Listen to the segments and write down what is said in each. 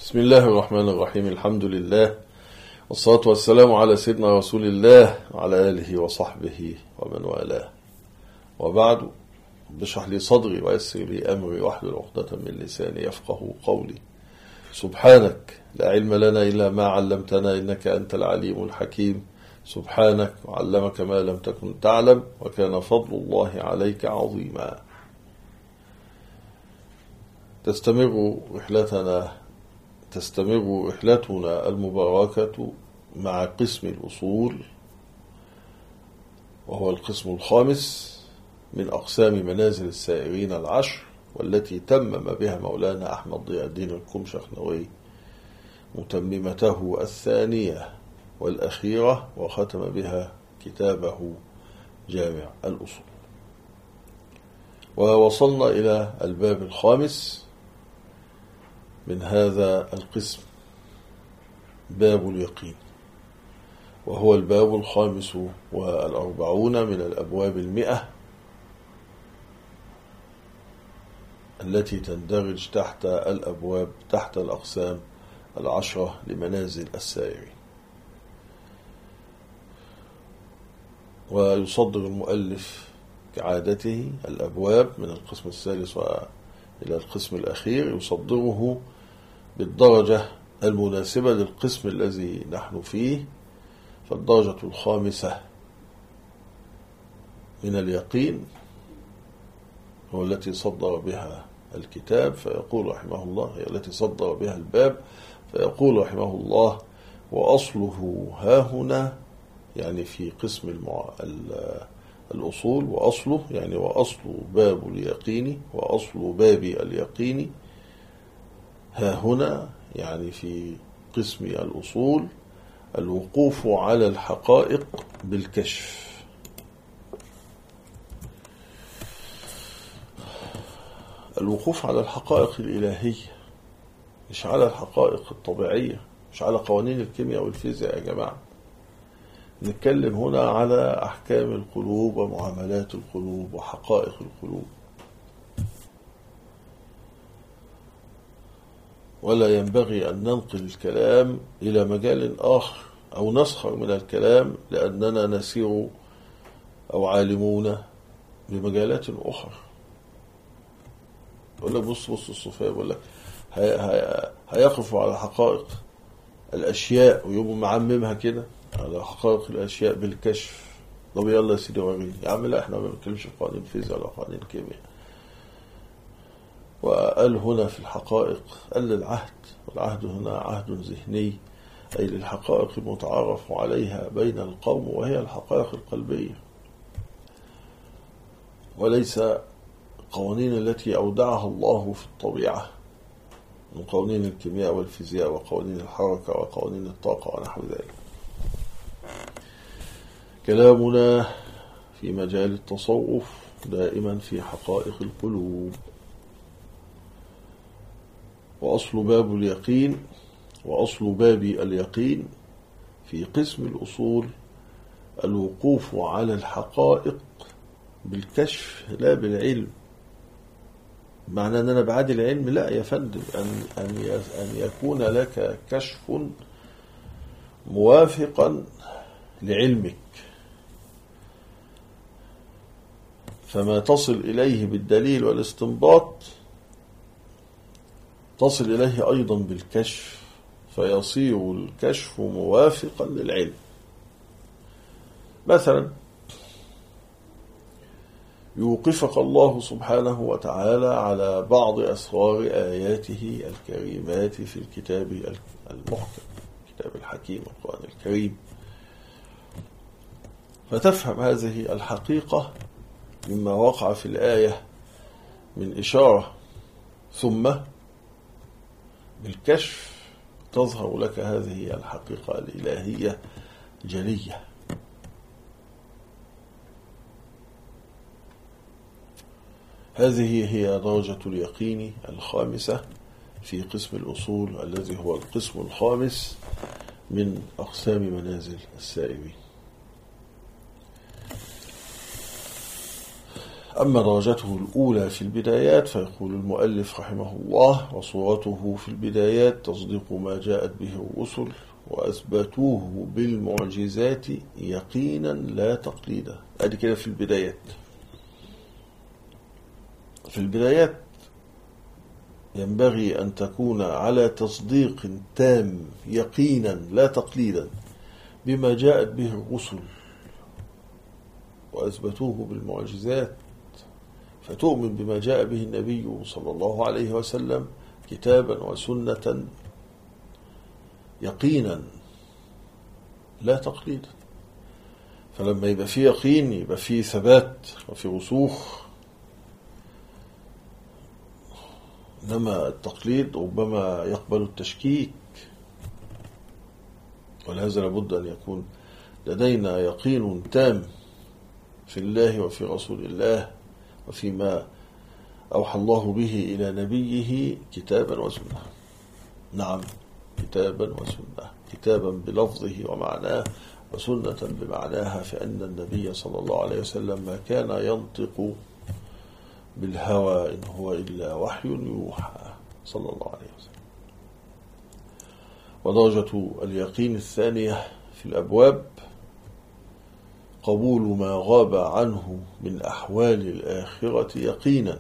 بسم الله الرحمن الرحيم. الحمد لله والصلاة والسلام على سيدنا رسول الله وعلى آله وصحبه ومن والاه، وبعد. بشرح لي صدري ويسر لي أمري واحلل عقدة من لساني يفقه قولي. سبحانك لا علم لنا إلا ما علمتنا إنك أنت العليم الحكيم. سبحانك وعلمك ما لم تكن تعلم وكان فضل الله عليك عظيما. تستمر رحلتنا المباركة مع قسم الأصول، وهو القسم الخامس من أقسام منازل السائرين العشر، والتي تمم بها مولانا أحمد ضياء الدين القمشخنوي متممته الثانية والأخيرة، وختم بها كتابه جامع الأصول. ووصلنا إلى الباب الخامس من هذا القسم، باب اليقين، وهو الباب الخامس والأربعون من الأبواب 100 التي تندرج تحت الأقسام 10 لمنازل السائرين. ويصدر المؤلف كعادته الأبواب من القسم الثالث إلى القسم الأخير، يصدره بالدرجة المناسبة للقسم الذي نحن فيه. فالدرجة الخامسة من اليقين هو التي صدر بها الكتاب، فيقول رحمه الله، هي التي صدر بها الباب، فيقول رحمه الله: وأصله هاهنا، يعني في قسم الأصول، وأصله يعني وأصل باب اليقين، وأصل باب اليقين هاهنا، يعني في قسم الأصول الوقوف على الحقائق بالكشف. الوقوف على الحقائق الإلهية، مش على الحقائق الطبيعية، مش على قوانين الكيمياء والفيزياء يا جماعة. نتكلم هنا على أحكام القلوب ومعاملات القلوب وحقائق القلوب، ولا ينبغي أن ننقل الكلام إلى مجال آخر أو نسخر من الكلام لأننا نسير أو عالمون بمجالات أخرى. يقول لك بص الصوفية، يقول لك هيقفوا على حقائق الأشياء ويبقوا معممها كده على حقائق الأشياء بالكشف. طب يلا يا سيدي وريني يا عم. لا، احنا ما بنتكلمش في قوانين فيزياء ولا قوانين كيمياء. وقال هنا في الحقائق قال للعهد، والعهد هنا عهد ذهني، أي للحقائق المتعارف عليها بين القوم، وهي الحقائق القلبية، وليس قوانين التي أودعها الله في الطبيعة من قوانين الكيمياء والفيزياء وقوانين الحركة وقوانين الطاقة ونحو ذلك. كلامنا في مجال التصوف دائما في حقائق القلوب. وأصل باب اليقين، وأصل باب اليقين في قسم الأصول الوقوف على الحقائق بالكشف لا بالعلم. معنى أن أنا بعادي العلم؟ لا يا فندم، أن يكون لك كشف موافقا لعلمك، فما تصل إليه بالدليل والاستنباط تصل إليه أيضا بالكشف، فيصير الكشف موافقا للعلم. مثلا يوقفك الله سبحانه وتعالى على بعض أسرار آياته الكريمات في الكتاب المحكم، الكتاب الحكيم القرآن الكريم، فتفهم هذه الحقيقة مما وقع في الآية من إشارة، ثم بالكشف تظهر لك هذه الحقيقة الإلهية جلية. هذه هي درجة اليقين الخامسة في قسم الأصول، الذي هو القسم الخامس من أقسام منازل السائرين. أما درجته الأولى في البدايات فيقول المؤلف رحمه الله: وصورته في البدايات تصديق ما جاءت به الرسل وأثبتوه بالمعجزات يقينا لا تقليدا. أدي كده في البدايات. في البدايات ينبغي أن تكون على تصديق تام يقينا لا تقليدا بما جاءت به الرسل وأثبتوه بالمعجزات، فتؤمن بما جاء به النبي صلى الله عليه وسلم كتابا وسنة يقينا لا تقليدا. فلما يبقى فيه يقين يبقى فيه ثبات وفيه رسوخ. إنما التقليد ربما يقبل التشكيك، ولهذا لابد أن يكون لدينا يقين تام في الله وفي رسول الله وفيما أوحى الله به إلى نبيه كتابا وسنة. نعم، كتابا وسنة، كتابا بلفظه ومعناه وسنة بمعناها، فإن النبي صلى الله عليه وسلم ما كان ينطق بالهوى إن هو إلا وحي يوحى صلى الله عليه وسلم. ودرجة اليقين الثانية في الأبواب قبول ما غاب عنه من أحوال الآخرة يقينا.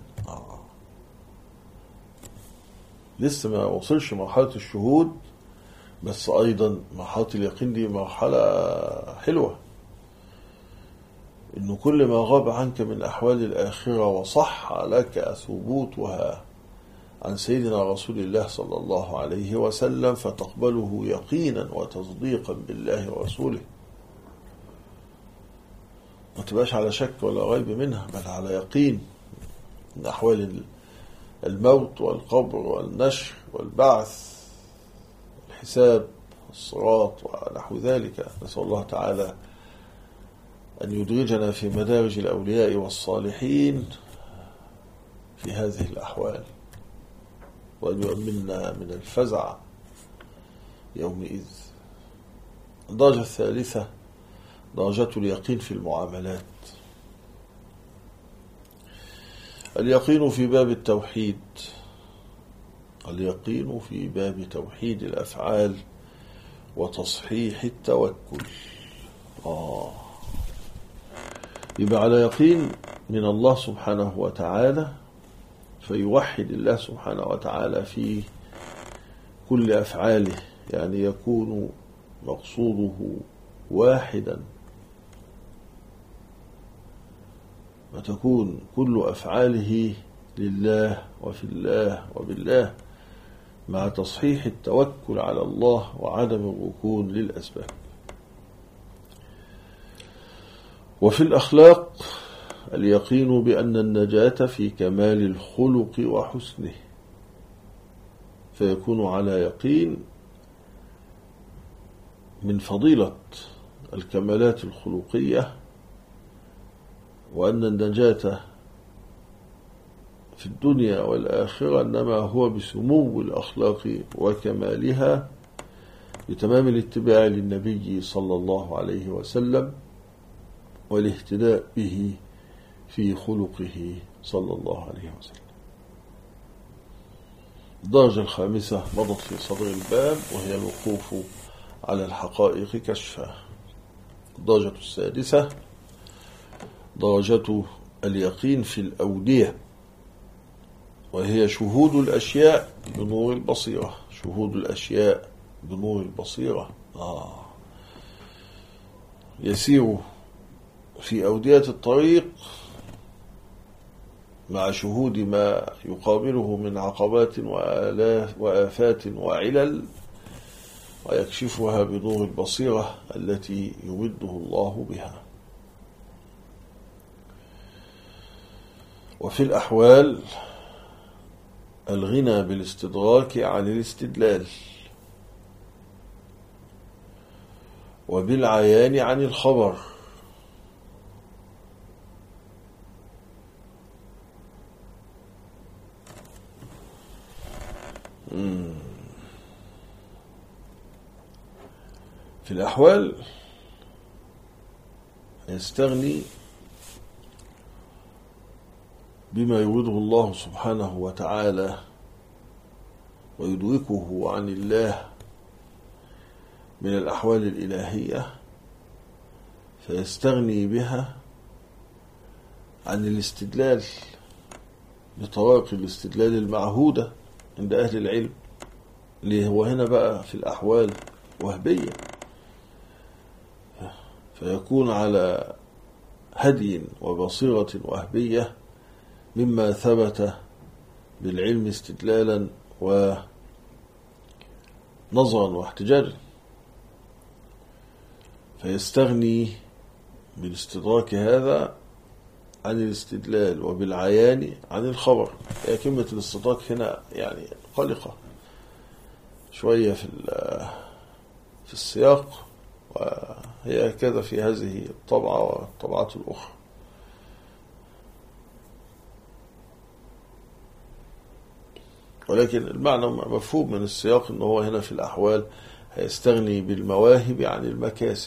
لسه ما وصلش مرحلة الشهود، بس أيضا مرحلة اليقين دي مرحلة حلوة، إنه كل ما غاب عنك من أحوال الآخرة وصح لك ثبوتها عن سيدنا رسول الله صلى الله عليه وسلم فتقبله يقينا وتصديقا بالله ورسوله، ما تبقاش على شك ولا ريب منها، بل على يقين من أحوال الموت والقبر والنشر والبعث والحساب والصراط ونحو ذلك. نسأل الله تعالى أن يدرجنا في مدارج الأولياء والصالحين في هذه الأحوال، وأن يؤمننا من الفزع يومئذ. الدرجة الثالثة درجة اليقين في المعاملات. اليقين في باب التوحيد، اليقين في باب توحيد الأفعال وتصحيح التوكل. يبقى على يقين من الله سبحانه وتعالى، فيوحد الله سبحانه وتعالى في كل أفعاله، يعني يكون مقصوده واحدا، وتكون كل أفعاله لله وفي الله وبالله، مع تصحيح التوكل على الله وعدم الركون للأسباب. وفي الأخلاق اليقين بأن النجاة في كمال الخلق وحسنه، فيكون على يقين من فضيلة الكمالات الخلقية، وأن النجاة في الدنيا والآخرة إنما هو بسمو الأخلاق وكمالها، بتمام الاتباع للنبي صلى الله عليه وسلم والاهتداء به في خلقه صلى الله عليه وسلم. الدرجة الخامسة مضت في صدر الباب، وهي الوقوف على الحقائق كشفا. الدرجة السادسة درجة اليقين في الأودية، وهي شهود الأشياء بنور البصيرة. شهود الأشياء بنور البصيرة. يسير في أودية الطريق مع شهود ما يقابله من عقبات وآفات وعلل، ويكشفها بنور البصيرة التي يمده الله بها. وفي الأحوال الغنى بالاستدراك عن الاستدلال، وبالعيان عن الخبر، في الأحوال يستغني بما يريده الله سبحانه وتعالى ويدركه عن الله من الأحوال الإلهية، فيستغني بها عن الاستدلال بطرائق الاستدلال المعهودة عند أهل العلم، اللي هو هنا بقى في الأحوال وهبية، فيكون على هدي وبصيرة وهبية مما ثبت بالعلم استدلالا ونظرا واحتجاجا، فيستغني بالاستدراك هذا عن الاستدلال وبالعيان عن الخبر. هي كلمة الاستدراك هنا يعني قلقة شوية في السياق، وهي كذا في هذه الطبعة والطبعات الأخرى. ولكن المعنى مفهوم من السياق أنه هو هنا في الأحوال هيستغني بالمواهب عن المكاسب،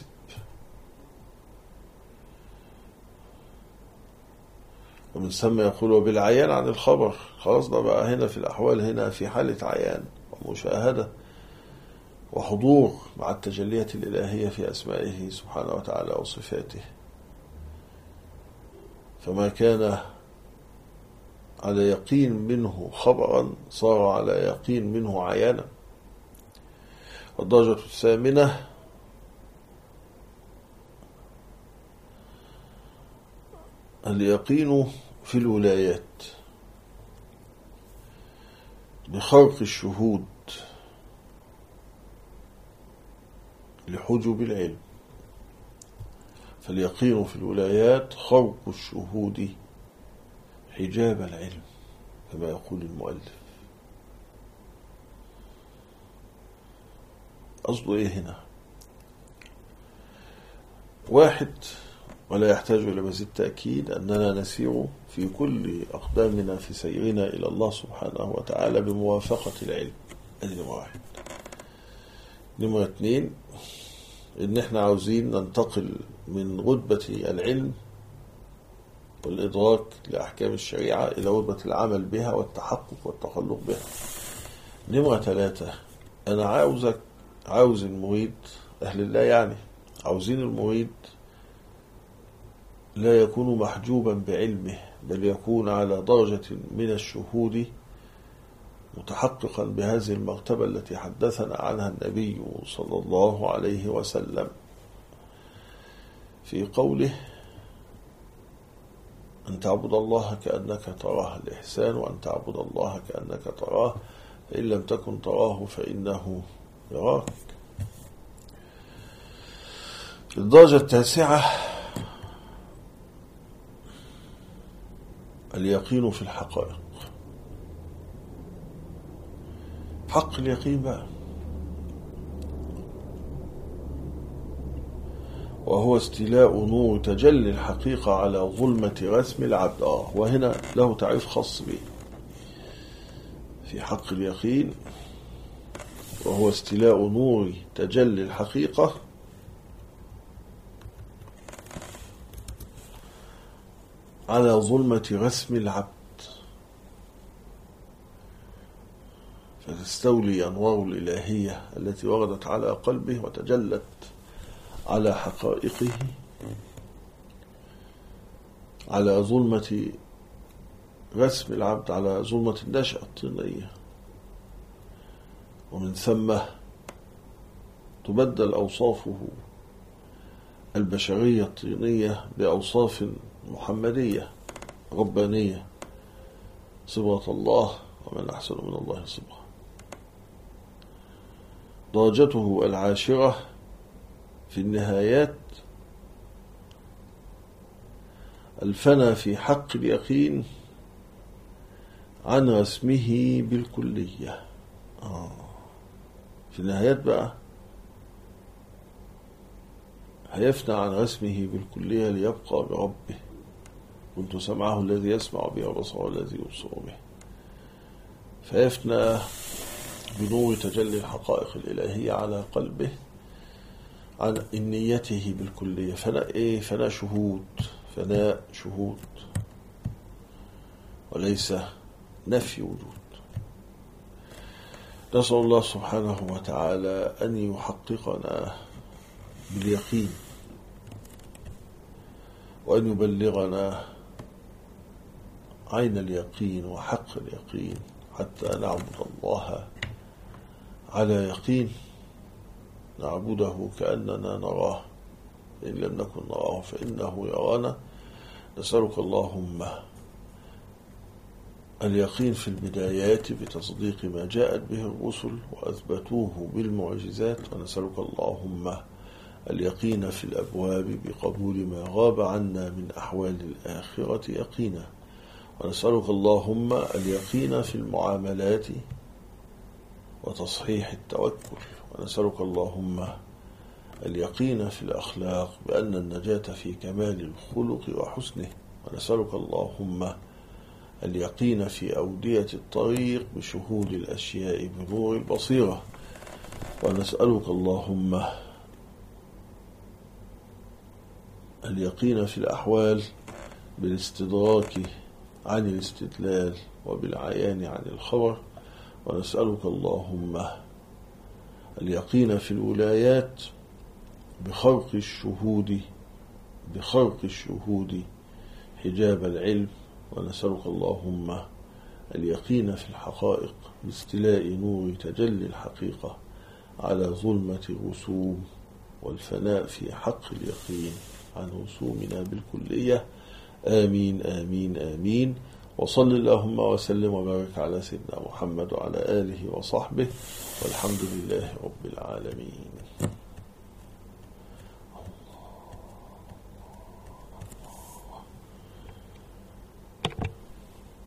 ومن ثم يقول بالعيان عن الخبر. خلاص ده بقى هنا في الأحوال، هنا في حالة عيان ومشاهدة وحضور مع التجليات الإلهية في أسمائه سبحانه وتعالى وصفاته، فما كان على يقين منه خبرا صار على يقين منه عيانا. والدرجة الثامنة اليقين في الولايات بخرق الشهود لحجب العلم. فاليقين في الولايات خرق الشهود حجاب العلم كما يقول المؤلف. قصده ايه هنا؟ واحد، ولا يحتاج إلى مزيد تأكيد، أننا نسير في كل أقدامنا في سيرنا إلى الله سبحانه وتعالى بموافقة العلم. هذه نمرة واحد. نمرة اثنين، إن احنا عاوزين ننتقل من رتبة العلم والإدراك لأحكام الشريعة إلى رتبة العمل بها والتحقق والتخلق بها. نمرة ثلاثة، أنا عاوز المريد، أهل الله يعني عاوزين المريد لا يكون محجوبا بعلمه، بل يكون على درجة من الشهود متحققا بهذه المرتبة التي حدثنا عنها النبي صلى الله عليه وسلم في قوله: أن تعبد الله كأنك تراه، الإحسان وأن تعبد الله كأنك تراه فإن لم تكن تراه فإنه يراك. الدرجة التاسعة اليقين في الحقائق، حق اليقين بقى، وهو استيلاء نور تجلي الحقيقة على ظلمة رسم العبد. وهنا له تعريف خاص به في حق اليقين، وهو استيلاء نور تجلي الحقيقة على ظلمة رسم العبد، فتستولي أنوار الإلهية التي وردت على قلبه وتجلت على حقائقه على ظلمة رسم العبد، على ظلمة النشأة الطينية، ومن ثم تبدل أوصافه البشرية الطينية بأوصاف محمدية ربانية، صبغة الله، ومن أحسن من الله صبغة. درجته العاشرة في النهايات الفنا في حق اليقين عن رسمه بالكلية. في النهايات بقى هيفنى عن رسمه بالكلية ليبقى بربه. كنت سمعه الذي يسمع به وبصره الذي يبصر به. فيفنى بنور تجلي الحقائق الإلهية على قلبه عن نيته بالكلية. فناء إيه؟ فناء شهود، فناء شهود. وليس نفي وجود. نسأل الله سبحانه وتعالى أن يحققنا باليقين، وأن يبلغنا عين اليقين وحق اليقين، حتى نعبد الله على يقين، نعبده كأننا نراه، إن لم نكن نراه فإنه يرانا. نسألك اللهم اليقين في البدايات بتصديق ما جاءت به الرسل وأثبتوه بالمعجزات، ونسألك اللهم اليقين في الأبواب بقبول ما غاب عنا من أحوال الآخرة يقينا، ونسألك اللهم اليقين في المعاملات وتصحيح التوكل، ونسألك اللهم اليقين في الأخلاق بأن النجاة في كمال الخلق وحسنه، ونسألك اللهم اليقين في أودية الطريق بشهود الأشياء بنور البصيرة، ونسألك اللهم اليقين في الأحوال بالاستدراك عن الاستدلال وبالعيان عن الخبر، ونسألك اللهم اليقين في الولايات بخرق الشهود حجاب العلم، ونسألك اللهم اليقين في الحقائق باستيلاء نور تجلي الحقيقة على ظلمة الرسوم، والفناء في حق اليقين عن رسومنا بالكلية. آمين آمين آمين. وصل اللهم وسلم وبارك على سيدنا محمد وعلى آله وصحبه، والحمد لله رب العالمين.